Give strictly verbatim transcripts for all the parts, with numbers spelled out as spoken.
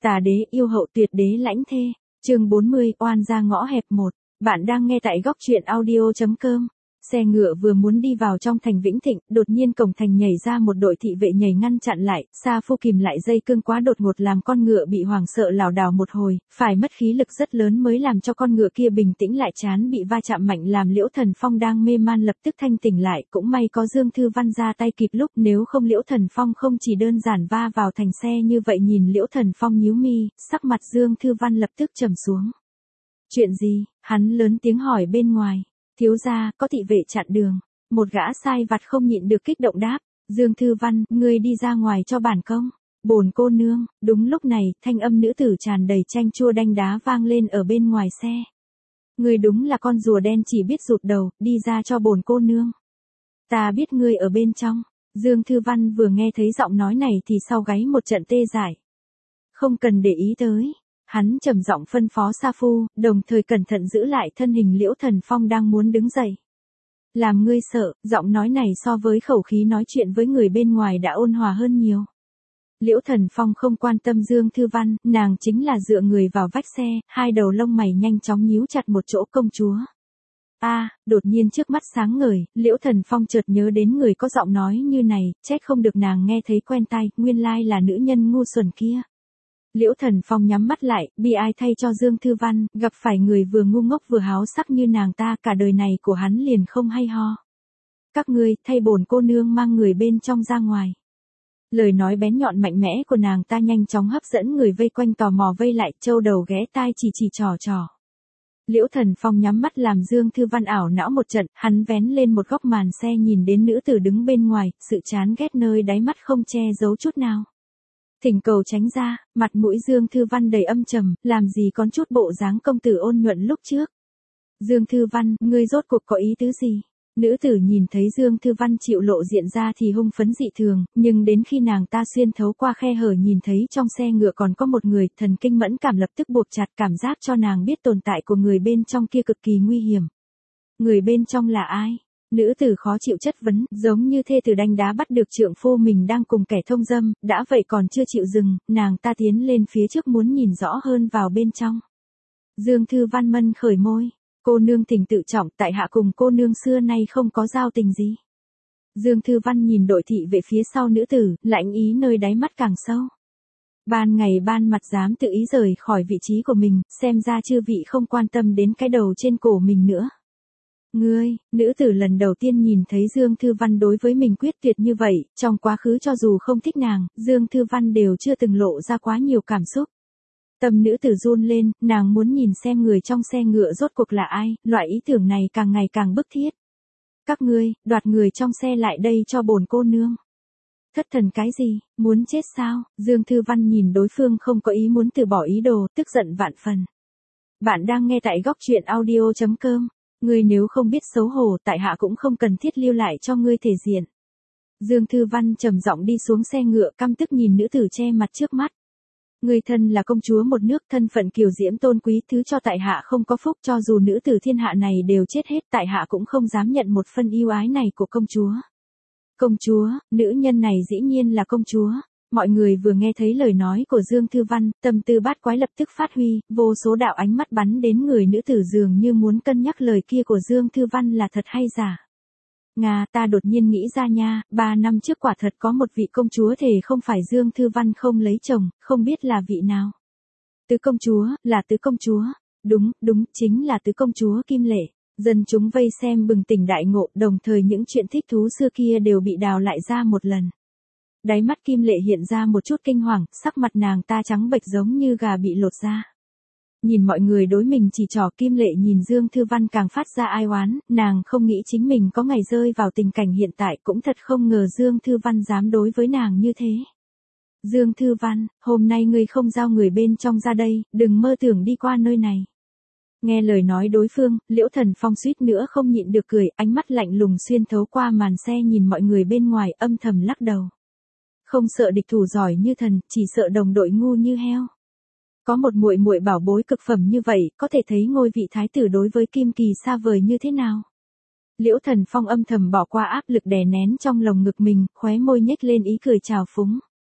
Tà đế yêu hậu tuyệt đế lãnh thê. Chương bốn mươi, oan ra ngõ hẹp một. Bạn đang nghe tại góc truyện audio chấm com. Xe ngựa vừa muốn đi vào trong thành Vĩnh Thịnh, đột nhiên cổng thành nhảy ra một đội thị vệ nhảy ngăn chặn lại, Sa Phu kìm lại dây cương quá đột ngột làm con ngựa bị hoảng sợ lảo đảo một hồi, phải mất khí lực rất lớn mới làm cho con ngựa kia bình tĩnh lại, chán bị va chạm mạnh làm Liễu Thần Phong đang mê man lập tức thanh tỉnh lại, cũng may có Dương Thư Văn ra tay kịp lúc, nếu không Liễu Thần Phong không chỉ đơn giản va vào thành xe như vậy. Nhìn Liễu Thần Phong nhíu mi, sắc mặt Dương Thư Văn lập tức trầm xuống. Chuyện gì? Hắn lớn tiếng hỏi bên ngoài. Thiếu gia, có thị vệ chặn đường. Một gã sai vặt không nhịn được kích động đáp. Dương Thư Văn, ngươi đi ra ngoài cho bản công. Bổn cô nương. Đúng lúc này, thanh âm nữ tử tràn đầy chanh chua đanh đá vang lên ở bên ngoài xe. Ngươi đúng là con rùa đen chỉ biết rụt đầu, đi ra cho bổn cô nương. Ta biết ngươi ở bên trong. Dương Thư Văn vừa nghe thấy giọng nói này thì sau gáy một trận tê dại. Không cần để ý tới. Hắn trầm giọng phân phó Sa Phu, đồng thời cẩn thận giữ lại thân hình Liễu Thần Phong đang muốn đứng dậy. Làm ngươi sợ, giọng nói này so với khẩu khí nói chuyện với người bên ngoài đã ôn hòa hơn nhiều. Liễu Thần Phong không quan tâm Dương Thư Văn, nàng chính là dựa người vào vách xe, hai đầu lông mày nhanh chóng nhíu chặt một chỗ. Công chúa. A, à, đột nhiên trước mắt sáng ngời, Liễu Thần Phong chợt nhớ đến người có giọng nói như này, trách không được nàng nghe thấy quen tai, nguyên lai là nữ nhân ngu xuẩn kia. Liễu Thần Phong nhắm mắt lại, bi ai thay cho Dương Thư Văn, gặp phải người vừa ngu ngốc vừa háo sắc như nàng ta, cả đời này của hắn liền không hay ho. Các ngươi, thay bổn cô nương mang người bên trong ra ngoài. Lời nói bén nhọn mạnh mẽ của nàng ta nhanh chóng hấp dẫn người vây quanh tò mò vây lại, châu đầu ghé tai chỉ chỉ trò trò. Liễu Thần Phong nhắm mắt làm Dương Thư Văn ảo não một trận, hắn vén lên một góc màn xe nhìn đến nữ tử đứng bên ngoài, sự chán ghét nơi đáy mắt không che giấu chút nào. Thỉnh cầu tránh ra, mặt mũi Dương Thư Văn đầy âm trầm, làm gì còn chút bộ dáng công tử ôn nhuận lúc trước. Dương Thư Văn, ngươi rốt cuộc có ý tứ gì? Nữ tử nhìn thấy Dương Thư Văn chịu lộ diện ra thì hung phấn dị thường, nhưng đến khi nàng ta xuyên thấu qua khe hở nhìn thấy trong xe ngựa còn có một người, thần kinh mẫn cảm lập tức buộc chặt, cảm giác cho nàng biết tồn tại của người bên trong kia cực kỳ nguy hiểm. Người bên trong là ai? Nữ tử khó chịu chất vấn, giống như thê tử đanh đá bắt được trượng phu mình đang cùng kẻ thông dâm, đã vậy còn chưa chịu dừng, nàng ta tiến lên phía trước muốn nhìn rõ hơn vào bên trong. Dương Thư Văn mân khởi môi, cô nương thỉnh tự trọng, tại hạ cùng cô nương xưa nay không có giao tình gì. Dương Thư Văn nhìn đội thị vệ phía sau nữ tử, lạnh ý nơi đáy mắt càng sâu. Ban ngày ban mặt dám tự ý rời khỏi vị trí của mình, xem ra chư vị không quan tâm đến cái đầu trên cổ mình nữa. Ngươi, nữ tử lần đầu tiên nhìn thấy Dương Thư Văn đối với mình quyết tuyệt như vậy, trong quá khứ cho dù không thích nàng, Dương Thư Văn đều chưa từng lộ ra quá nhiều cảm xúc. Tâm nữ tử run lên, nàng muốn nhìn xem người trong xe ngựa rốt cuộc là ai, loại ý tưởng này càng ngày càng bức thiết. Các ngươi, đoạt người trong xe lại đây cho bổn cô nương. Thất thần cái gì, muốn chết sao? Dương Thư Văn nhìn đối phương không có ý muốn từ bỏ ý đồ, tức giận vạn phần. Bạn đang nghe tại góc truyện audio chấm com. Ngươi nếu không biết xấu hổ, tại hạ cũng không cần thiết lưu lại cho ngươi thể diện. Dương Thư Văn trầm giọng đi xuống xe ngựa, căm tức nhìn nữ tử che mặt trước mắt. Ngươi thân là công chúa một nước, thân phận kiều diễm tôn quý, thứ cho tại hạ không có phúc, cho dù nữ tử thiên hạ này đều chết hết, tại hạ cũng không dám nhận một phân yêu ái này của công chúa. Công chúa, nữ nhân này dĩ nhiên là công chúa. Mọi người vừa nghe thấy lời nói của Dương Thư Văn, tâm tư bát quái lập tức phát huy, vô số đạo ánh mắt bắn đến người nữ tử dường như muốn cân nhắc lời kia của Dương Thư Văn là thật hay giả. Nga, ta đột nhiên nghĩ ra nha, ba năm trước quả thật có một vị công chúa thể không phải Dương Thư Văn không lấy chồng, không biết là vị nào. Tứ công chúa, là tứ công chúa. Đúng, đúng, chính là tứ công chúa Kim Lệ. Dân chúng vây xem bừng tỉnh đại ngộ, đồng thời những chuyện thích thú xưa kia đều bị đào lại ra một lần. Đáy mắt Kim Lệ hiện ra một chút kinh hoàng, sắc mặt nàng ta trắng bệch giống như gà bị lột da. Nhìn mọi người đối mình chỉ trỏ, Kim Lệ nhìn Dương Thư Văn càng phát ra ai oán, nàng không nghĩ chính mình có ngày rơi vào tình cảnh hiện tại, cũng thật không ngờ Dương Thư Văn dám đối với nàng như thế. Dương Thư Văn, hôm nay ngươi không giao người bên trong ra đây, đừng mơ tưởng đi qua nơi này. Nghe lời nói đối phương, Liễu Thần Phong suýt nữa không nhịn được cười, ánh mắt lạnh lùng xuyên thấu qua màn xe nhìn mọi người bên ngoài, âm thầm lắc đầu. Không sợ địch thủ giỏi như thần, chỉ sợ đồng đội ngu như heo. Có một muội muội bảo bối cực phẩm như vậy, có thể thấy ngôi vị thái tử đối với Kim Kỳ xa vời như thế nào. Liễu Thần Phong âm thầm bỏ qua áp lực đè nén trong lồng ngực mình, khóe môi nhếch lên ý cười trào phúng.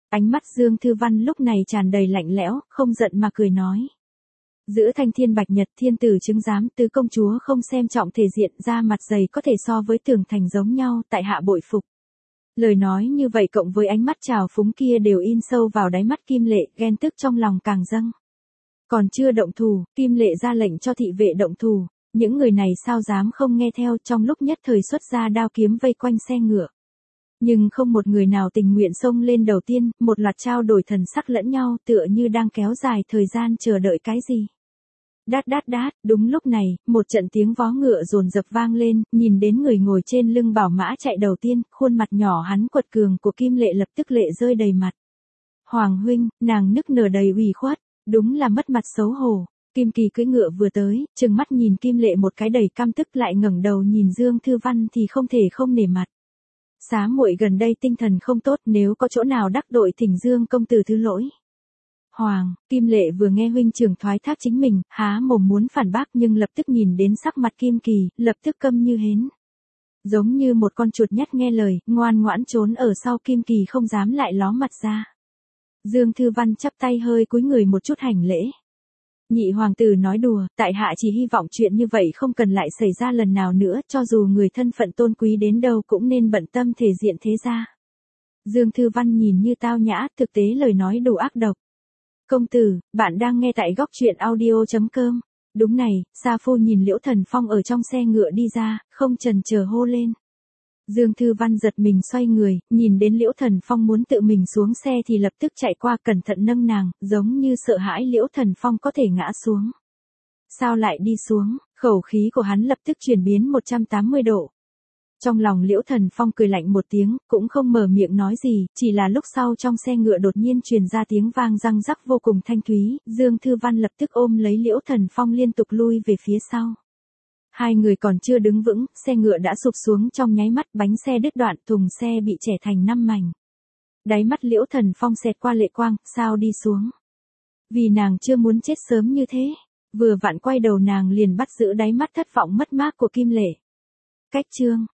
Ánh mắt Dương Thư Văn lúc này tràn đầy lạnh lẽo, không giận mà cười nói. Giữa thanh thiên bạch nhật thiên tử chứng giám tứ công chúa không xem trọng thể diện ra mặt dày có thể so với tường thành giống nhau tại hạ bội phục. Lời nói như vậy cộng với ánh mắt trào phúng kia đều in sâu vào đáy mắt Kim Lệ, ghen tức trong lòng càng dâng. Còn chưa động thủ, Kim Lệ ra lệnh cho thị vệ động thủ, những người này sao dám không nghe theo, trong lúc nhất thời xuất ra đao kiếm vây quanh xe ngựa. Nhưng không một người nào tình nguyện xông lên đầu tiên, một loạt trao đổi thần sắc lẫn nhau tựa như đang kéo dài thời gian chờ đợi cái gì. Đát đát đát, đúng lúc này, một trận tiếng vó ngựa dồn dập vang lên, nhìn đến người ngồi trên lưng bảo mã chạy đầu tiên, khuôn mặt nhỏ hắn quật cường của Kim Lệ lập tức lệ rơi đầy mặt. Hoàng huynh, nàng nức nở đầy ủy khuất, đúng là mất mặt xấu hổ. Kim Kỳ cưỡi ngựa vừa tới, trừng mắt nhìn Kim Lệ một cái đầy căm tức lại ngẩng đầu nhìn Dương Thư Văn thì không thể không nể mặt. Xá muội gần đây tinh thần không tốt, nếu có chỗ nào đắc tội thỉnh Dương công tử thứ lỗi. Hoàng, Kim Lệ vừa nghe huynh trưởng thoái thác chính mình, há mồm muốn phản bác nhưng lập tức nhìn đến sắc mặt Kim Kỳ, lập tức câm như hến. Giống như một con chuột nhắt nghe lời, ngoan ngoãn trốn ở sau Kim Kỳ không dám lại ló mặt ra. Dương Thư Văn chắp tay hơi cúi người một chút hành lễ. Nhị hoàng tử nói đùa, tại hạ chỉ hy vọng chuyện như vậy không cần lại xảy ra lần nào nữa, cho dù người thân phận tôn quý đến đâu cũng nên bận tâm thể diện thế gia. Dương Thư Văn nhìn như tao nhã, thực tế lời nói đủ ác độc. Công tử, bạn đang nghe tại góc truyện audio chấm com. Đúng này, Sa Phu nhìn Liễu Thần Phong ở trong xe ngựa đi ra, không chần chờ hô lên. Dương Thư Văn giật mình xoay người, nhìn đến Liễu Thần Phong muốn tự mình xuống xe thì lập tức chạy qua cẩn thận nâng nàng, giống như sợ hãi Liễu Thần Phong có thể ngã xuống. Sao lại đi xuống, khẩu khí của hắn lập tức chuyển biến một trăm tám mươi độ. Trong lòng Liễu Thần Phong cười lạnh một tiếng, cũng không mở miệng nói gì, chỉ là lúc sau trong xe ngựa đột nhiên truyền ra tiếng vang răng rắc vô cùng thanh thúy, Dương Thư Văn lập tức ôm lấy Liễu Thần Phong liên tục lui về phía sau. Hai người còn chưa đứng vững, xe ngựa đã sụp xuống trong nháy mắt, bánh xe đứt đoạn, thùng xe bị chẻ thành năm mảnh. Đáy mắt Liễu Thần Phong xẹt qua lệ quang, sao đi xuống? Vì nàng chưa muốn chết sớm như thế, vừa vặn quay đầu nàng liền bắt giữ đáy mắt thất vọng mất mát của Kim Lệ. Cách chương